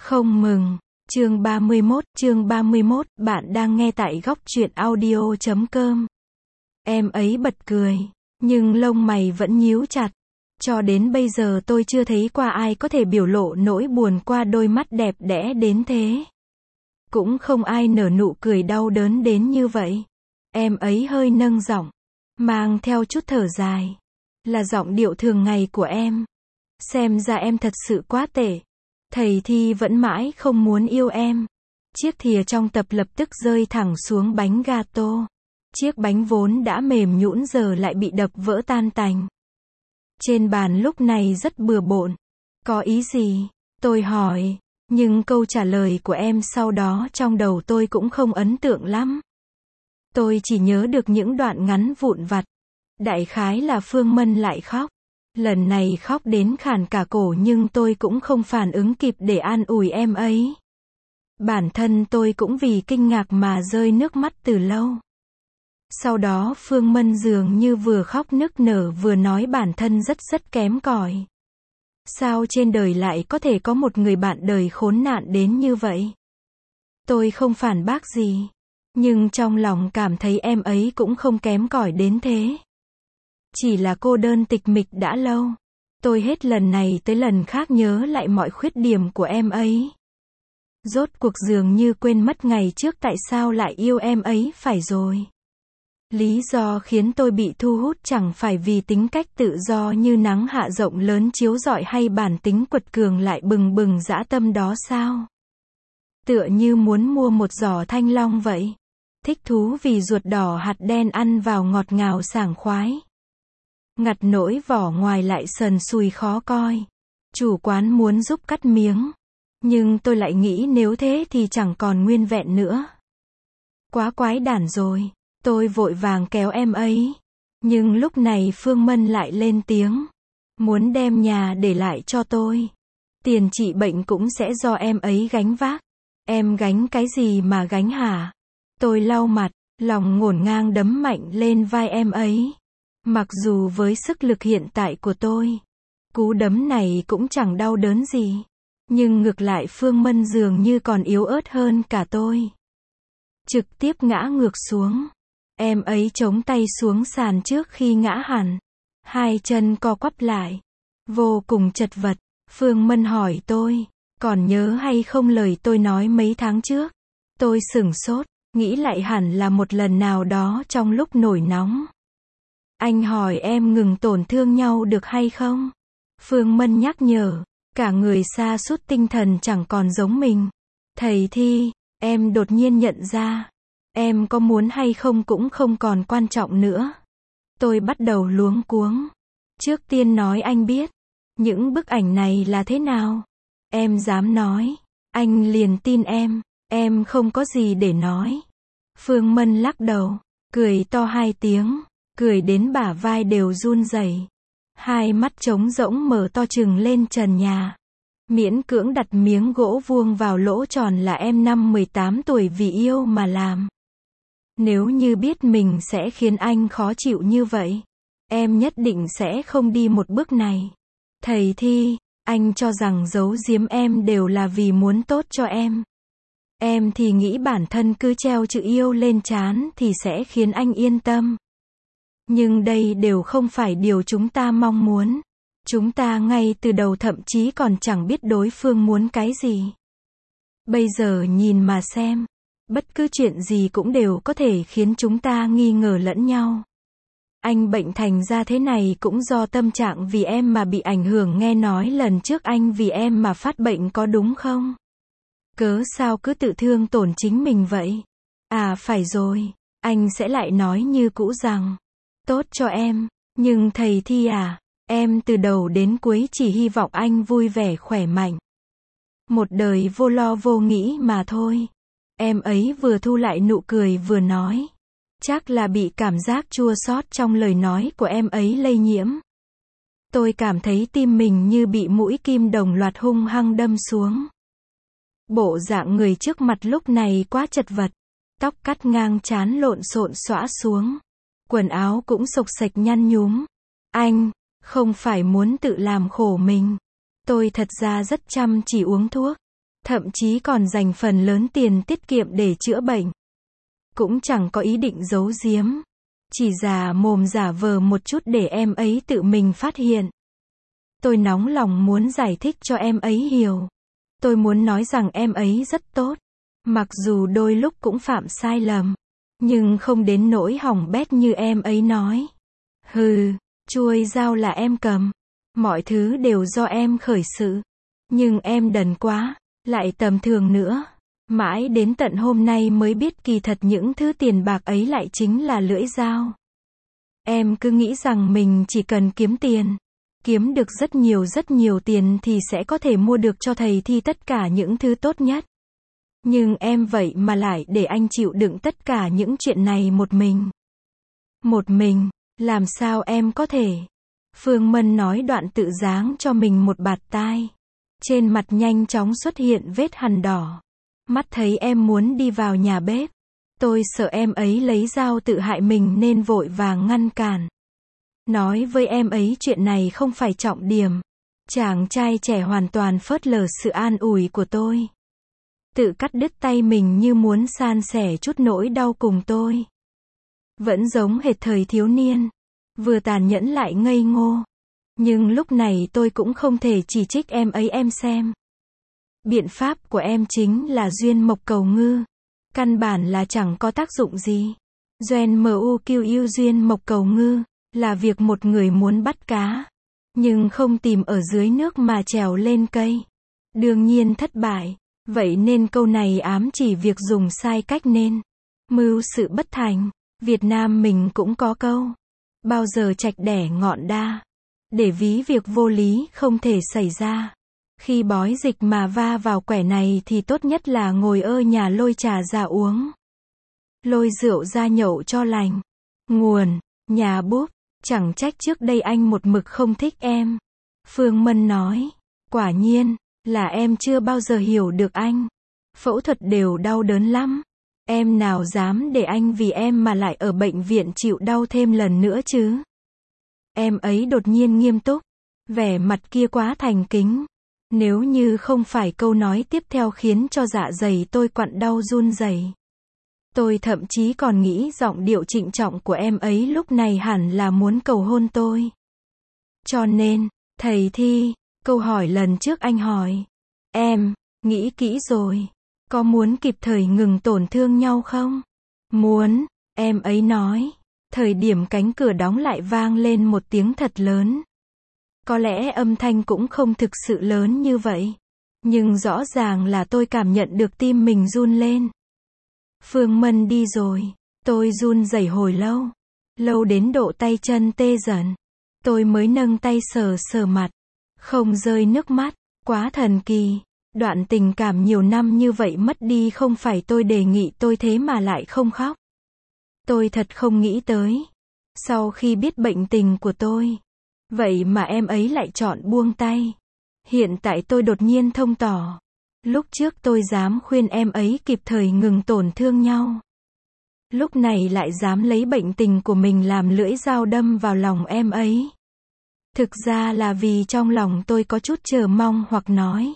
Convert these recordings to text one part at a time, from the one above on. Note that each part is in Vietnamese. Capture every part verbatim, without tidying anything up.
Không mừng. Chương ba mươi mốt, chương ba mươi mốt, bạn đang nghe tại góc truyện audio chấm com. Em ấy bật cười, nhưng lông mày vẫn nhíu chặt. Cho đến bây giờ tôi chưa thấy qua ai có thể biểu lộ nỗi buồn qua đôi mắt đẹp đẽ đến thế. Cũng không ai nở nụ cười đau đớn đến như vậy. Em ấy hơi nâng giọng, mang theo chút thở dài. Là giọng điệu thường ngày của em. Xem ra em thật sự quá tệ. Thầy Thi vẫn mãi không muốn yêu em. Chiếc thìa trong tập lập tức rơi thẳng xuống bánh gato. Chiếc bánh vốn đã mềm nhũn giờ lại bị đập vỡ tan tành. Trên bàn lúc này rất bừa bộn. Có ý gì? Tôi hỏi. Nhưng câu trả lời của em sau đó trong đầu tôi cũng không ấn tượng lắm. Tôi chỉ nhớ được những đoạn ngắn vụn vặt. Đại khái là Phương Mân lại khóc. Lần này khóc đến khàn cả cổ nhưng tôi cũng không phản ứng kịp để an ủi em ấy. Bản thân tôi cũng vì kinh ngạc mà rơi nước mắt từ lâu. Sau đó Phương Mân dường như vừa khóc nức nở vừa nói bản thân rất rất kém cỏi. Sao trên đời lại có thể có một người bạn đời khốn nạn đến như vậy? Tôi không phản bác gì. Nhưng trong lòng cảm thấy em ấy cũng không kém cỏi đến thế. Chỉ là cô đơn tịch mịch đã lâu. Tôi hết lần này tới lần khác nhớ lại mọi khuyết điểm của em ấy. Rốt cuộc dường như quên mất ngày trước tại sao lại yêu em ấy phải rồi. Lý do khiến tôi bị thu hút chẳng phải vì tính cách tự do như nắng hạ rộng lớn chiếu rọi hay bản tính quật cường lại bừng bừng dã tâm đó sao? Tựa như muốn mua một giỏ thanh long vậy. Thích thú vì ruột đỏ hạt đen ăn vào ngọt ngào sảng khoái. Ngặt nỗi vỏ ngoài lại sần sùi khó coi. Chủ quán muốn giúp cắt miếng. Nhưng tôi lại nghĩ nếu thế thì chẳng còn nguyên vẹn nữa. Quá quái đản rồi. Tôi vội vàng kéo em ấy. Nhưng lúc này Phương Mân lại lên tiếng. Muốn đem nhà để lại cho tôi. Tiền trị bệnh cũng sẽ do em ấy gánh vác. Em gánh cái gì mà gánh hả? Tôi lau mặt, lòng ngổn ngang đấm mạnh lên vai em ấy. Mặc dù với sức lực hiện tại của tôi, cú đấm này cũng chẳng đau đớn gì. Nhưng ngược lại Phương Mân dường như còn yếu ớt hơn cả tôi. Trực tiếp ngã ngược xuống. Em ấy chống tay xuống sàn trước khi ngã hẳn. Hai chân co quắp lại. Vô cùng chật vật. Phương Mân hỏi tôi, còn nhớ hay không lời tôi nói mấy tháng trước? Tôi sửng sốt, nghĩ lại hẳn là một lần nào đó trong lúc nổi nóng. Anh hỏi em ngừng tổn thương nhau được hay không? Phương Mân nhắc nhở, cả người sa sút tinh thần chẳng còn giống mình. Thầy Thi, em đột nhiên nhận ra, em có muốn hay không cũng không còn quan trọng nữa. Tôi bắt đầu luống cuống. Trước tiên nói anh biết, những bức ảnh này là thế nào? Em dám nói, anh liền tin em, em không có gì để nói. Phương Mân lắc đầu, cười to hai tiếng. Cười đến bả vai đều run rẩy. Hai mắt trống rỗng mở to trừng lên trần nhà. Miễn cưỡng đặt miếng gỗ vuông vào lỗ tròn là em năm mười tám tuổi vì yêu mà làm. Nếu như biết mình sẽ khiến anh khó chịu như vậy, em nhất định sẽ không đi một bước này. Thầy Thi, anh cho rằng giấu giếm em đều là vì muốn tốt cho em. Em thì nghĩ bản thân cứ treo chữ yêu lên trán thì sẽ khiến anh yên tâm. Nhưng đây đều không phải điều chúng ta mong muốn. Chúng ta ngay từ đầu thậm chí còn chẳng biết đối phương muốn cái gì. Bây giờ nhìn mà xem. Bất cứ chuyện gì cũng đều có thể khiến chúng ta nghi ngờ lẫn nhau. Anh bệnh thành ra thế này cũng do tâm trạng vì em mà bị ảnh hưởng, nghe nói lần trước anh vì em mà phát bệnh có đúng không? Cớ sao cứ tự thương tổn chính mình vậy? À phải rồi, anh sẽ lại nói như cũ rằng tốt cho em, nhưng thầy Thi à, em từ đầu đến cuối chỉ hy vọng anh vui vẻ khỏe mạnh. Một đời vô lo vô nghĩ mà thôi. Em ấy vừa thu lại nụ cười vừa nói. Chắc là bị cảm giác chua xót trong lời nói của em ấy lây nhiễm. Tôi cảm thấy tim mình như bị mũi kim đồng loạt hung hăng đâm xuống. Bộ dạng người trước mặt lúc này quá chật vật. Tóc cắt ngang trán lộn xộn xõa xuống. Quần áo cũng xộc xệch nhăn nhúm. Anh, không phải muốn tự làm khổ mình. Tôi thật ra rất chăm chỉ uống thuốc. thậm chí còn dành phần lớn tiền tiết kiệm để chữa bệnh. Cũng chẳng có ý định giấu giếm, chỉ giả mồm giả vờ một chút để em ấy tự mình phát hiện. Tôi nóng lòng muốn giải thích cho em ấy hiểu. Tôi muốn nói rằng em ấy rất tốt, mặc dù đôi lúc cũng phạm sai lầm, nhưng không đến nỗi hỏng bét như em ấy nói. Hừ, chuôi dao là em cầm, mọi thứ đều do em khởi sự, nhưng em đần quá, lại tầm thường nữa. Mãi đến tận hôm nay mới biết kỳ thật những thứ tiền bạc ấy lại chính là lưỡi dao. Em cứ nghĩ rằng mình chỉ cần kiếm tiền, kiếm được rất nhiều rất nhiều tiền thì sẽ có thể mua được cho thầy Thi tất cả những thứ tốt nhất. Nhưng em vậy mà lại để anh chịu đựng tất cả những chuyện này một mình. Một mình, làm sao em có thể? Phương Mân nói đoạn tự giáng cho mình một bạt tai. Trên mặt nhanh chóng xuất hiện vết hằn đỏ. Mắt thấy em muốn đi vào nhà bếp. Tôi sợ em ấy lấy dao tự hại mình nên vội vàng ngăn cản. Nói với em ấy chuyện này không phải trọng điểm. Chàng trai trẻ hoàn toàn phớt lờ sự an ủi của tôi. Tự cắt đứt tay mình như muốn san sẻ chút nỗi đau cùng tôi. Vẫn giống hệt thời thiếu niên. Vừa tàn nhẫn lại ngây ngô. Nhưng lúc này tôi cũng không thể chỉ trích em ấy em xem. Biện pháp của em chính là duyên mộc cầu ngư. Căn bản là chẳng có tác dụng gì. Duyên mu qu duyên mộc cầu ngư là việc một người muốn bắt cá, nhưng không tìm ở dưới nước mà trèo lên cây. Đương nhiên thất bại. Vậy nên câu này ám chỉ việc dùng sai cách nên mưu sự bất thành. Việt Nam mình cũng có câu. Bao giờ trạch đẻ ngọn đa. Để ví việc vô lý không thể xảy ra. Khi bói dịch mà va vào quẻ này thì tốt nhất là ngồi ơ nhà lôi trà ra uống. Lôi rượu ra nhậu cho lành. Nguồn, nhà búp. Chẳng trách trước đây anh một mực không thích em. Phương Mân nói. Quả nhiên, là em chưa bao giờ hiểu được anh. Phẫu thuật đều đau đớn lắm. Em nào dám để anh vì em mà lại ở bệnh viện chịu đau thêm lần nữa chứ. Em ấy đột nhiên nghiêm túc. Vẻ mặt kia quá thành kính. Nếu như không phải câu nói tiếp theo khiến cho dạ dày tôi quặn đau run rẩy. Tôi thậm chí còn nghĩ giọng điệu trịnh trọng của em ấy lúc này hẳn là muốn cầu hôn tôi. Cho nên, thầy Thi, câu hỏi lần trước anh hỏi. Em, nghĩ kỹ rồi. Có muốn kịp thời ngừng tổn thương nhau không? Muốn, em ấy nói. Thời điểm cánh cửa đóng lại vang lên một tiếng thật lớn. Có lẽ âm thanh cũng không thực sự lớn như vậy. Nhưng rõ ràng là tôi cảm nhận được tim mình run lên. Phương Mân đi rồi. Tôi run rẩy hồi lâu. Lâu đến độ tay chân tê dần. Tôi mới nâng tay sờ sờ mặt. Không rơi nước mắt. Quá thần kỳ. Đoạn tình cảm nhiều năm như vậy mất đi không phải tôi đề nghị tôi thế mà lại không khóc. Tôi thật không nghĩ tới. Sau khi biết bệnh tình của tôi. Vậy mà em ấy lại chọn buông tay. Hiện tại tôi đột nhiên thông tỏ. Lúc trước tôi dám khuyên em ấy kịp thời ngừng tổn thương nhau. Lúc này lại dám lấy bệnh tình của mình làm lưỡi dao đâm vào lòng em ấy. Thực ra là vì trong lòng tôi có chút chờ mong hoặc nói.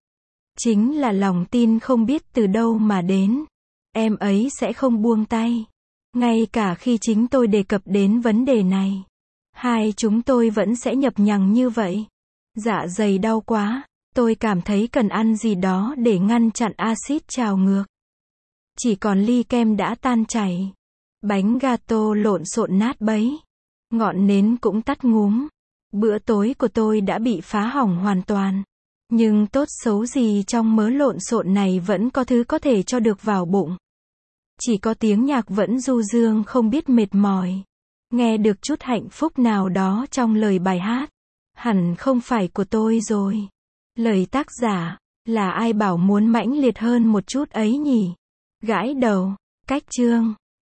Chính là lòng tin không biết từ đâu mà đến. Em ấy sẽ không buông tay. Ngay cả khi chính tôi đề cập đến vấn đề này. Hai chúng tôi vẫn sẽ nhập nhằng như vậy. Dạ dày đau quá. Tôi cảm thấy cần ăn gì đó để ngăn chặn axit trào ngược. Chỉ còn ly kem đã tan chảy. Bánh gato lộn xộn nát bấy. Ngọn nến cũng tắt ngúm. Bữa tối của tôi đã bị phá hỏng hoàn toàn. Nhưng tốt xấu gì trong mớ lộn xộn này vẫn có thứ có thể cho được vào bụng. Chỉ có tiếng nhạc vẫn du dương không biết mệt mỏi. Nghe được chút hạnh phúc nào đó trong lời bài hát. Hẳn không phải của tôi rồi. Lời tác giả, là ai bảo muốn mãnh liệt hơn một chút ấy nhỉ? Gãi đầu, cách chương.